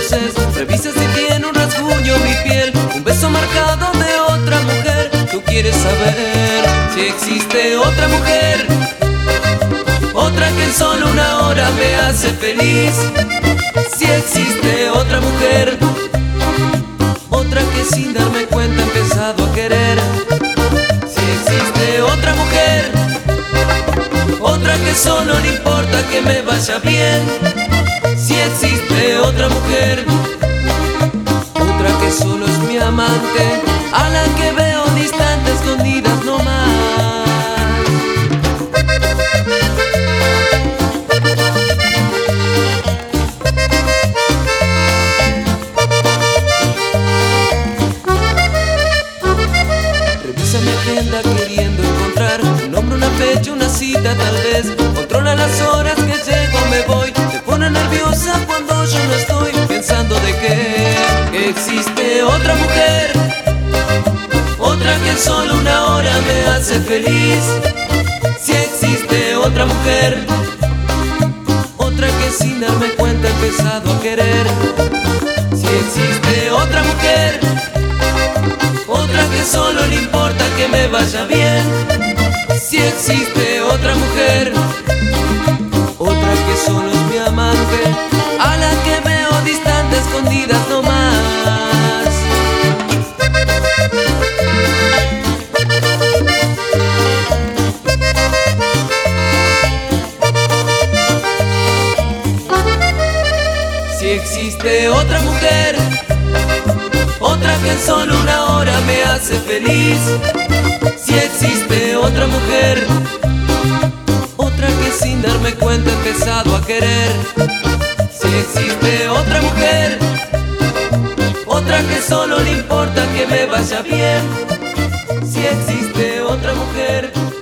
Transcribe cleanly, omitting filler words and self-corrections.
conoces. Revisa si tiene un rasguño mi piel, un beso marcado de otra mujer. Tú quieres saber si existe otra mujer, otra que en solo una hora me hace feliz. Si existe otra mujer, otra que sin darme cuenta he empezado a querer. Si existe otra mujer, otra que solo le importa que me vaya bien. Si existe otra mujer, otra que solo es mi amante, a la que veo distante, escondidas no más. Revisa mi agenda queriendo encontrar un nombre, una fecha, una cita tal vez. Controla las horas que llego, me voy. Te pone nerviosa cuando yo no estoy, pensando de que existe otra mujer, otra que en solo una hora me hace feliz. Si existe otra mujer, otra que sin darme cuenta he empezado a querer. Si existe otra mujer, otra que solo le importa que me vaya bien. Si existe otra mujer, otra que solo es mi amante, a la que veo distante, escondidas no más. Si existe otra mujer, otra que en solo una hora me hace feliz. Si existe otra mujer, otra que sin darme cuenta he empezado a querer. Si existe otra mujer, otra que solo le importa que me vaya bien. Si existe otra mujer,